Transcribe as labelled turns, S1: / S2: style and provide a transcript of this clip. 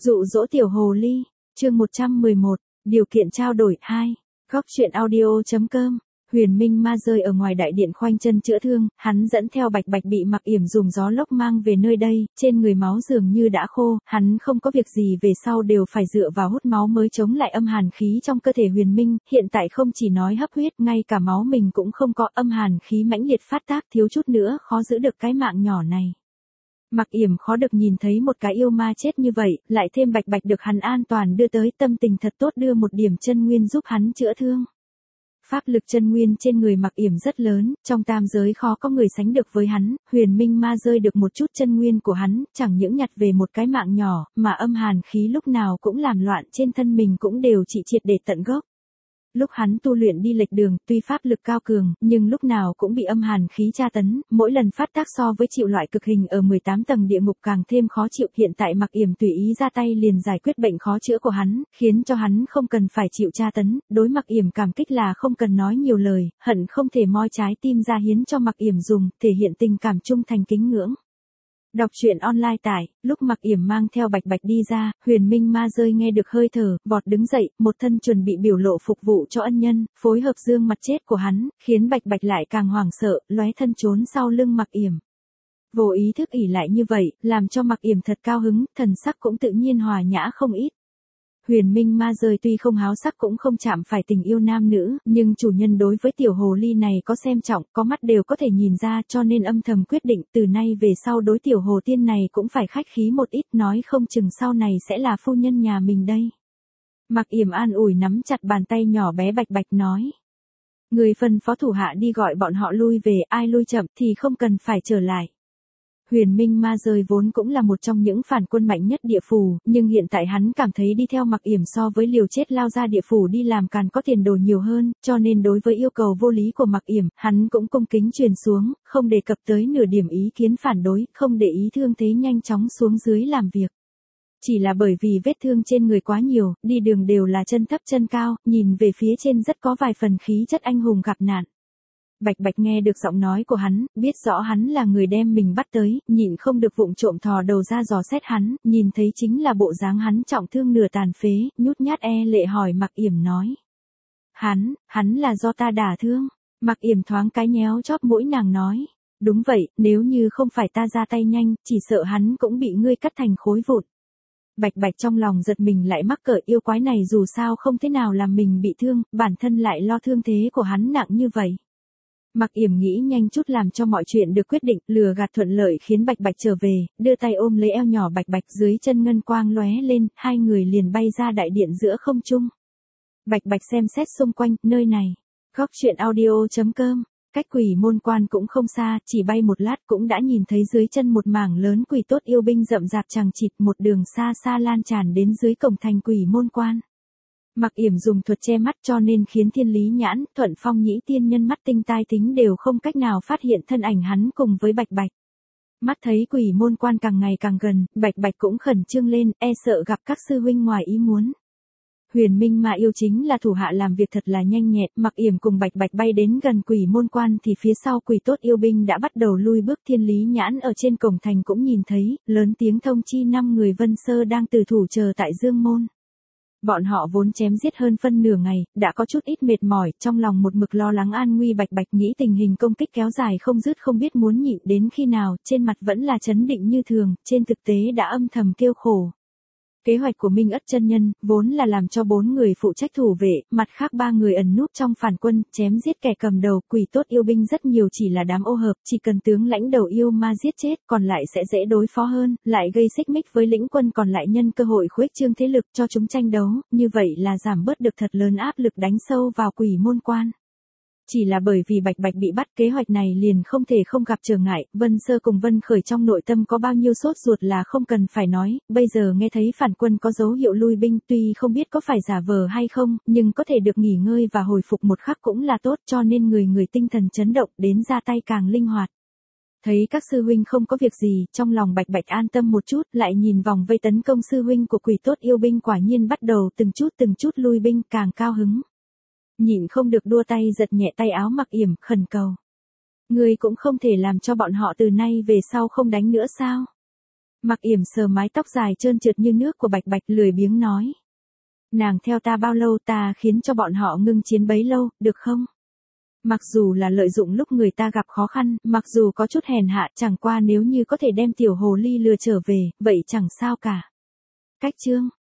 S1: Dụ dỗ tiểu hồ ly, chương 111, điều kiện trao đổi 2. Góc truyện audio.com. Huyền Minh Ma rơi ở ngoài đại điện khoanh chân chữa thương, hắn dẫn theo Bạch Bạch bị Mặc Yểm dùng gió lốc mang về nơi đây, trên người máu dường như đã khô, hắn không có việc gì về sau đều phải dựa vào hút máu mới chống lại âm hàn khí trong cơ thể Huyền Minh, hiện tại không chỉ nói hấp huyết, ngay cả máu mình cũng không có, âm hàn khí mãnh liệt phát tác, thiếu chút nữa khó giữ được cái mạng nhỏ này. Mặc Yểm khó được nhìn thấy một cái yêu ma chết như vậy, lại thêm Bạch Bạch được hắn an toàn đưa tới, tâm tình thật tốt đưa một điểm chân nguyên giúp hắn chữa thương. Pháp lực chân nguyên trên người Mặc Yểm rất lớn, trong tam giới khó có người sánh được với hắn, Huyền Minh Ma rơi được một chút chân nguyên của hắn, chẳng những nhặt về một cái mạng nhỏ, mà âm hàn khí lúc nào cũng làm loạn trên thân mình cũng đều trị triệt để tận gốc. Lúc hắn tu luyện đi lệch đường, tuy pháp lực cao cường, nhưng lúc nào cũng bị âm hàn khí tra tấn, mỗi lần phát tác so với chịu loại cực hình ở 18 tầng địa ngục càng thêm khó chịu. Hiện tại Mặc Yểm tùy ý ra tay liền giải quyết bệnh khó chữa của hắn, khiến cho hắn không cần phải chịu tra tấn, đối Mặc Yểm cảm kích là không cần nói nhiều lời, hận không thể moi trái tim ra hiến cho Mặc Yểm dùng, thể hiện tình cảm trung thành kính ngưỡng. Đọc truyện online tải, lúc Mặc Yểm mang theo Bạch Bạch đi ra, Huyền Minh Ma rơi nghe được hơi thở, vọt đứng dậy, một thân chuẩn bị biểu lộ phục vụ cho ân nhân, phối hợp dương mặt chết của hắn, khiến Bạch Bạch lại càng hoảng sợ, lóe thân trốn sau lưng Mặc Yểm. Vô ý thức ỷ lại như vậy, làm cho Mặc Yểm thật cao hứng, thần sắc cũng tự nhiên hòa nhã không ít. Huyền Minh Ma rơi tuy không háo sắc cũng không chạm phải tình yêu nam nữ, nhưng chủ nhân đối với tiểu hồ ly này có xem trọng, có mắt đều có thể nhìn ra, cho nên âm thầm quyết định từ nay về sau đối tiểu hồ tiên này cũng phải khách khí một ít, nói không chừng sau này sẽ là phu nhân nhà mình đây. Mặc Yểm an ủi nắm chặt bàn tay nhỏ bé Bạch Bạch nói. Người phân phó thủ hạ đi gọi bọn họ lui về, ai lui chậm thì không cần phải trở lại. Huyền Minh Ma rơi vốn cũng là một trong những phản quân mạnh nhất địa phủ, nhưng hiện tại hắn cảm thấy đi theo Mặc Yểm so với liều chết lao ra địa phủ đi làm càng có tiền đồ nhiều hơn, cho nên đối với yêu cầu vô lý của Mặc Yểm, hắn cũng cung kính truyền xuống, không đề cập tới nửa điểm ý kiến phản đối, không để ý thương thế nhanh chóng xuống dưới làm việc. Chỉ là bởi vì vết thương trên người quá nhiều, đi đường đều là chân thấp chân cao, nhìn về phía trên rất có vài phần khí chất anh hùng gặp nạn. Bạch Bạch nghe được giọng nói của hắn, biết rõ hắn là người đem mình bắt tới, nhịn không được vụng trộm thò đầu ra dò xét hắn, nhìn thấy chính là bộ dáng hắn trọng thương nửa tàn phế, nhút nhát lệ hỏi Mặc Yểm nói. Hắn là do ta đả thương. Mặc Yểm thoáng cái nhéo chóp mũi nàng nói. Đúng vậy, nếu như không phải ta ra tay nhanh, chỉ sợ hắn cũng bị ngươi cắt thành khối vụn. Bạch Bạch trong lòng giật mình lại mắc cỡ, yêu quái này dù sao không thế nào làm mình bị thương, bản thân lại lo thương thế của hắn nặng như vậy. Mặc Yểm nghĩ nhanh chút làm cho mọi chuyện được quyết định, lừa gạt thuận lợi khiến Bạch Bạch trở về, đưa tay ôm lấy eo nhỏ Bạch Bạch, dưới chân ngân quang lóe lên, hai người liền bay ra đại điện giữa không trung. Bạch Bạch xem xét xung quanh, nơi này. Góc truyện audio.com. Cách Quỷ Môn Quan cũng không xa, chỉ bay một lát cũng đã nhìn thấy dưới chân một mảng lớn quỷ tốt yêu binh rậm rạp chằng chịt, một đường xa xa lan tràn đến dưới cổng thành Quỷ Môn Quan. Mặc Yểm dùng thuật che mắt cho nên khiến Thiên Lý Nhãn, Thuận Phong Nhĩ tiên nhân mắt tinh tai tính đều không cách nào phát hiện thân ảnh hắn cùng với Bạch Bạch. Mắt thấy Quỷ Môn Quan càng ngày càng gần, Bạch Bạch cũng khẩn trương lên, sợ gặp các sư huynh ngoài ý muốn. Huyền Minh Ma yêu chính là thủ hạ làm việc thật là nhanh nhẹn, Mặc Yểm cùng Bạch Bạch bay đến gần Quỷ Môn Quan thì phía sau quỷ tốt yêu binh đã bắt đầu lui bước. Thiên Lý Nhãn ở trên cổng thành cũng nhìn thấy, lớn tiếng thông chi 5 người Vân Sơ đang từ thủ chờ tại Dương Môn. Bọn họ vốn chém giết hơn phân nửa ngày, đã có chút ít mệt mỏi, trong lòng một mực lo lắng an nguy Bạch Bạch, nghĩ tình hình công kích kéo dài không dứt không biết muốn nhịn đến khi nào, trên mặt vẫn là trấn định như thường, trên thực tế đã âm thầm kêu khổ. Kế hoạch của Minh Ất chân nhân vốn là làm cho 4 người phụ trách thủ vệ, mặt khác 3 người ẩn núp trong phản quân, chém giết kẻ cầm đầu, quỷ tốt yêu binh rất nhiều chỉ là đám ô hợp, chỉ cần tướng lãnh đầu yêu ma giết chết, còn lại sẽ dễ đối phó hơn, lại gây xích mích với lĩnh quân còn lại, nhân cơ hội khuếch trương thế lực cho chúng tranh đấu, như vậy là giảm bớt được thật lớn áp lực đánh sâu vào Quỷ Môn Quan. Chỉ là bởi vì Bạch Bạch bị bắt, kế hoạch này liền không thể không gặp trở ngại, Vân Sơ cùng Vân Khởi trong nội tâm có bao nhiêu sốt ruột là không cần phải nói, bây giờ nghe thấy phản quân có dấu hiệu lui binh, tuy không biết có phải giả vờ hay không, nhưng có thể được nghỉ ngơi và hồi phục một khắc cũng là tốt, cho nên người tinh thần chấn động, đến ra tay càng linh hoạt. Thấy các sư huynh không có việc gì, trong lòng Bạch Bạch an tâm một chút, lại nhìn vòng vây tấn công sư huynh của quỷ tốt yêu binh quả nhiên bắt đầu từng chút lui binh, càng cao hứng. Nhịn không được đua tay giật nhẹ tay áo Mặc Yểm, khẩn cầu. Ngươi cũng không thể làm cho bọn họ từ nay về sau không đánh nữa sao? Mặc Yểm sờ mái tóc dài trơn trượt như nước của Bạch Bạch lười biếng nói. Nàng theo ta bao lâu ta khiến cho bọn họ ngưng chiến bấy lâu, được không? Mặc dù là lợi dụng lúc người ta gặp khó khăn, mặc dù có chút hèn hạ, chẳng qua nếu như có thể đem tiểu hồ ly lừa trở về, vậy chẳng sao cả. Cách chương